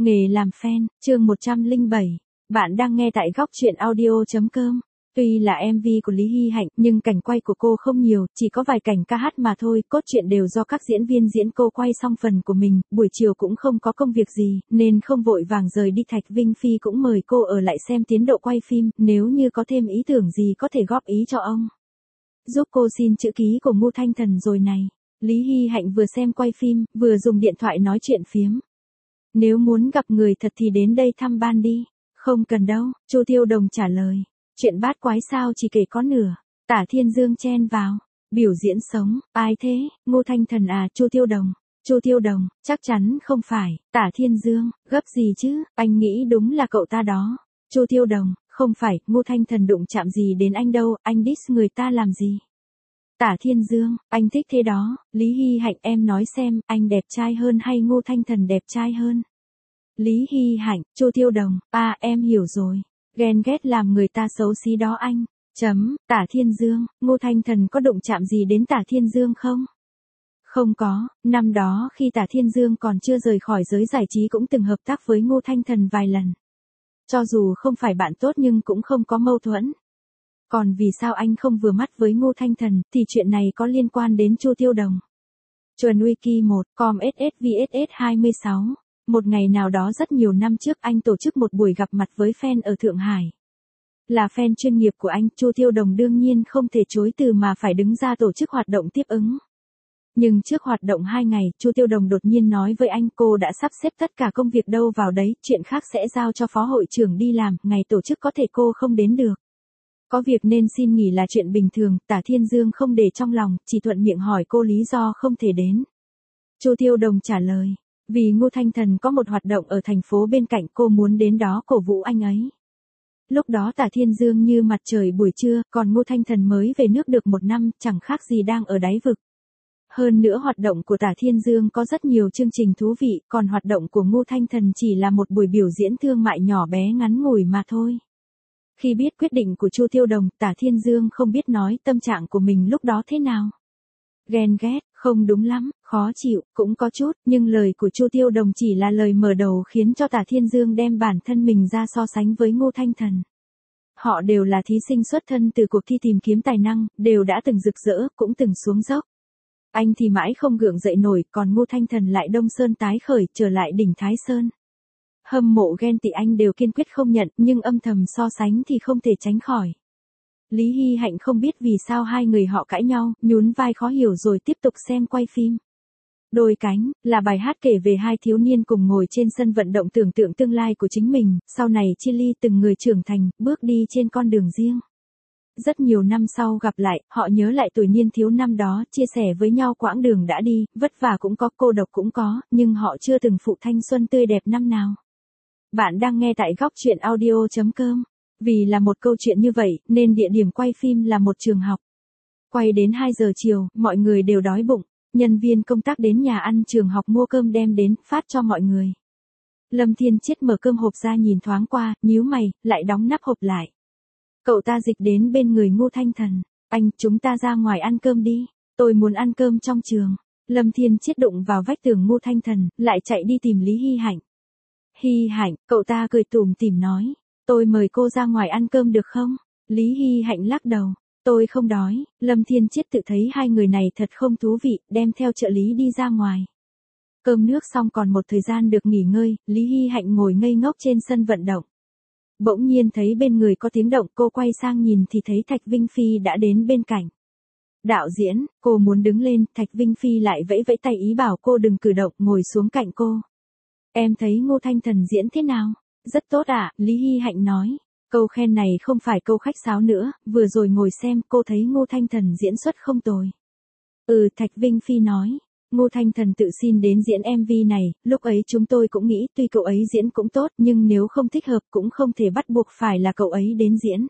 Nghề làm fan, chương 107. Bạn đang nghe tại góc truyện audio.com. Tuy là MV của Lý Hy Hạnh nhưng cảnh quay của cô không nhiều, chỉ có vài cảnh ca hát mà thôi, cốt truyện đều do các diễn viên diễn, cô quay xong phần của mình, buổi chiều cũng không có công việc gì, nên không vội vàng rời đi. Thạch Vinh Phi cũng mời cô ở lại xem tiến độ quay phim, nếu như có thêm ý tưởng gì có thể góp ý cho ông. Giúp cô xin chữ ký của Ngô Thanh Thần rồi này. Lý Hy Hạnh vừa xem quay phim, vừa dùng điện thoại nói chuyện phiếm. Nếu muốn gặp người thật thì đến đây thăm ban đi. Không cần đâu, Chu Tiêu Đồng trả lời. Chuyện bát quái sao chỉ kể có nửa. Tả Thiên Dương chen vào. Biểu diễn sống, ai thế? Ngô Thanh Thần à? Chu Tiêu Đồng. Chu Tiêu Đồng, chắc chắn không phải. Tả Thiên Dương, gấp gì chứ, anh nghĩ đúng là cậu ta đó. Chu Tiêu Đồng, không phải, Ngô Thanh Thần đụng chạm gì đến anh đâu, anh diss người ta làm gì? Tả Thiên Dương, anh thích thế đó. Lý Hy Hạnh, em nói xem, anh đẹp trai hơn hay Ngô Thanh Thần đẹp trai hơn? Lý Hy Hạnh, Chu Tiêu Đồng, em hiểu rồi. Ghen ghét làm người ta xấu xí đó anh. Tả Thiên Dương, Ngô Thanh Thần có đụng chạm gì đến Tả Thiên Dương không? Không có, năm đó khi Tả Thiên Dương còn chưa rời khỏi giới giải trí cũng từng hợp tác với Ngô Thanh Thần vài lần. Cho dù không phải bạn tốt nhưng cũng không có mâu thuẫn. Còn vì sao anh không vừa mắt với Ngô Thanh Thần, thì chuyện này có liên quan đến Chu Tiêu Đồng. Chuẩn Wiki 1, com SSVSS 26. Một ngày nào đó rất nhiều năm trước anh tổ chức một buổi gặp mặt với fan ở Thượng Hải. Là fan chuyên nghiệp của anh, Chu Tiêu Đồng đương nhiên không thể chối từ mà phải đứng ra tổ chức hoạt động tiếp ứng. Nhưng trước hoạt động 2 ngày, Chu Tiêu Đồng đột nhiên nói với anh cô đã sắp xếp tất cả công việc đâu vào đấy, chuyện khác sẽ giao cho phó hội trưởng đi làm, ngày tổ chức có thể cô không đến được. Có việc nên xin nghỉ là chuyện bình thường, Tả Thiên Dương không để trong lòng, chỉ thuận miệng hỏi cô lý do không thể đến. Chu Tiêu Đồng trả lời, vì Ngô Thanh Thần có một hoạt động ở thành phố bên cạnh, cô muốn đến đó cổ vũ anh ấy. Lúc đó Tả Thiên Dương như mặt trời buổi trưa, còn Ngô Thanh Thần mới về nước được 1 năm, chẳng khác gì đang ở đáy vực. Hơn nữa hoạt động của Tả Thiên Dương có rất nhiều chương trình thú vị, còn hoạt động của Ngô Thanh Thần chỉ là một buổi biểu diễn thương mại nhỏ bé ngắn ngủi mà thôi. Khi biết quyết định của Chu Tiêu Đồng, Tả Thiên Dương không biết nói tâm trạng của mình lúc đó thế nào. Ghen ghét, không đúng lắm, khó chịu, cũng có chút, nhưng lời của Chu Tiêu Đồng chỉ là lời mở đầu khiến cho Tả Thiên Dương đem bản thân mình ra so sánh với Ngô Thanh Thần. Họ đều là thí sinh xuất thân từ cuộc thi tìm kiếm tài năng, đều đã từng rực rỡ, cũng từng xuống dốc. Anh thì mãi không gượng dậy nổi, còn Ngô Thanh Thần lại đông sơn tái khởi, trở lại đỉnh Thái Sơn. Hâm mộ ghen tị anh đều kiên quyết không nhận, nhưng âm thầm so sánh thì không thể tránh khỏi. Lý Hy Hạnh không biết vì sao hai người họ cãi nhau, nhún vai khó hiểu rồi tiếp tục xem quay phim. Đôi cánh, là bài hát kể về hai thiếu niên cùng ngồi trên sân vận động tưởng tượng tương lai của chính mình, sau này chia ly từng người trưởng thành, bước đi trên con đường riêng. Rất nhiều năm sau gặp lại, họ nhớ lại tuổi niên thiếu năm đó, chia sẻ với nhau quãng đường đã đi, vất vả cũng có, cô độc cũng có, nhưng họ chưa từng phụ thanh xuân tươi đẹp năm nào. Bạn đang nghe tại góc truyện audio.com. Vì là một câu chuyện như vậy, nên địa điểm quay phim là một trường học. Quay đến 2 giờ chiều, mọi người đều đói bụng. Nhân viên công tác đến nhà ăn trường học mua cơm đem đến, phát cho mọi người. Lâm Thiên Chiết mở cơm hộp ra nhìn thoáng qua, nhíu mày, lại đóng nắp hộp lại. Cậu ta dịch đến bên người Ngô Thanh Thần. Anh, chúng ta ra ngoài ăn cơm đi. Tôi muốn ăn cơm trong trường. Lâm Thiên Chiết đụng vào vách tường Ngô Thanh Thần, lại chạy đi tìm Lý Hy Hạnh. Hy Hạnh, cậu ta cười tủm tỉm nói. Tôi mời cô ra ngoài ăn cơm được không? Lý Hy Hạnh lắc đầu. Tôi không đói. Lâm Thiên Chiết tự thấy hai người này thật không thú vị, đem theo trợ lý đi ra ngoài. Cơm nước xong còn một thời gian được nghỉ ngơi, Lý Hy Hạnh ngồi ngây ngốc trên sân vận động. Bỗng nhiên thấy bên người có tiếng động, cô quay sang nhìn thì thấy Thạch Vinh Phi đã đến bên cạnh. Đạo diễn, cô muốn đứng lên, Thạch Vinh Phi lại vẫy vẫy tay ý bảo cô đừng cử động, ngồi xuống cạnh cô. Em thấy Ngô Thanh Thần diễn thế nào? Rất tốt ạ, Lý Hy Hạnh nói. Câu khen này không phải câu khách sáo nữa, vừa rồi ngồi xem cô thấy Ngô Thanh Thần diễn xuất không tồi. Thạch Vinh Phi nói. Ngô Thanh Thần tự xin đến diễn MV này, lúc ấy chúng tôi cũng nghĩ tuy cậu ấy diễn cũng tốt nhưng nếu không thích hợp cũng không thể bắt buộc phải là cậu ấy đến diễn.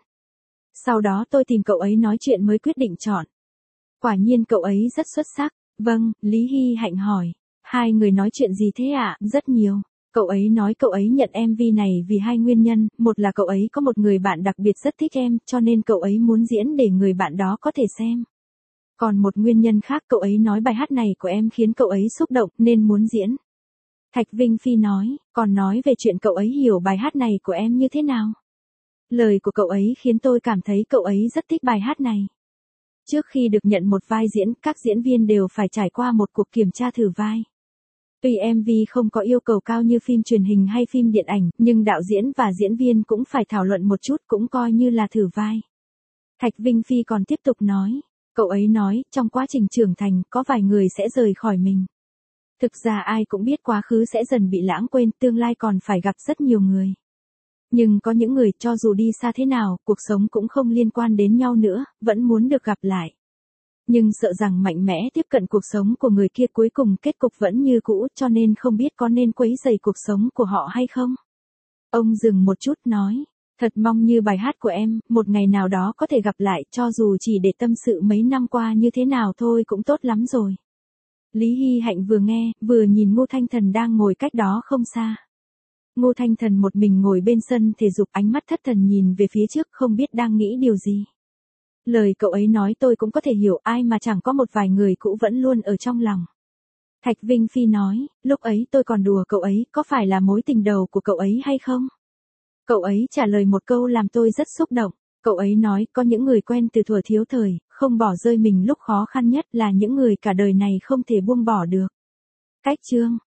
Sau đó tôi tìm cậu ấy nói chuyện mới quyết định chọn. Quả nhiên cậu ấy rất xuất sắc. Vâng, Lý Hy Hạnh hỏi. Hai người nói chuyện gì thế ạ? Rất nhiều. Cậu ấy nói cậu ấy nhận MV này vì 2 nguyên nhân, một là cậu ấy có một người bạn đặc biệt rất thích em, cho nên cậu ấy muốn diễn để người bạn đó có thể xem. Còn một nguyên nhân khác cậu ấy nói bài hát này của em khiến cậu ấy xúc động nên muốn diễn. Thạch Vinh Phi nói, còn nói về chuyện cậu ấy hiểu bài hát này của em như thế nào. Lời của cậu ấy khiến tôi cảm thấy cậu ấy rất thích bài hát này. Trước khi được nhận một vai diễn, các diễn viên đều phải trải qua một cuộc kiểm tra thử vai. Tuy MV không có yêu cầu cao như phim truyền hình hay phim điện ảnh, nhưng đạo diễn và diễn viên cũng phải thảo luận một chút, cũng coi như là thử vai. Thạch Vinh Phi còn tiếp tục nói, cậu ấy nói, trong quá trình trưởng thành, có vài người sẽ rời khỏi mình. Thực ra ai cũng biết quá khứ sẽ dần bị lãng quên, tương lai còn phải gặp rất nhiều người. Nhưng có những người cho dù đi xa thế nào, cuộc sống cũng không liên quan đến nhau nữa, vẫn muốn được gặp lại. Nhưng sợ rằng mạnh mẽ tiếp cận cuộc sống của người kia cuối cùng kết cục vẫn như cũ, cho nên không biết có nên quấy rầy cuộc sống của họ hay không. Ông dừng một chút nói, thật mong như bài hát của em, một ngày nào đó có thể gặp lại, cho dù chỉ để tâm sự mấy năm qua như thế nào thôi cũng tốt lắm rồi. Lý Hy Hạnh vừa nghe, vừa nhìn Ngô Thanh Thần đang ngồi cách đó không xa. Ngô Thanh Thần một mình ngồi bên sân thể dục, ánh mắt thất thần nhìn về phía trước, không biết đang nghĩ điều gì. Lời cậu ấy nói tôi cũng có thể hiểu, ai mà chẳng có một vài người cũ vẫn luôn ở trong lòng. Thạch Vinh Phi nói, lúc ấy tôi còn đùa cậu ấy, có phải là mối tình đầu của cậu ấy hay không? Cậu ấy trả lời một câu làm tôi rất xúc động. Cậu ấy nói, có những người quen từ thuở thiếu thời, không bỏ rơi mình lúc khó khăn nhất, là những người cả đời này không thể buông bỏ được. Cách chương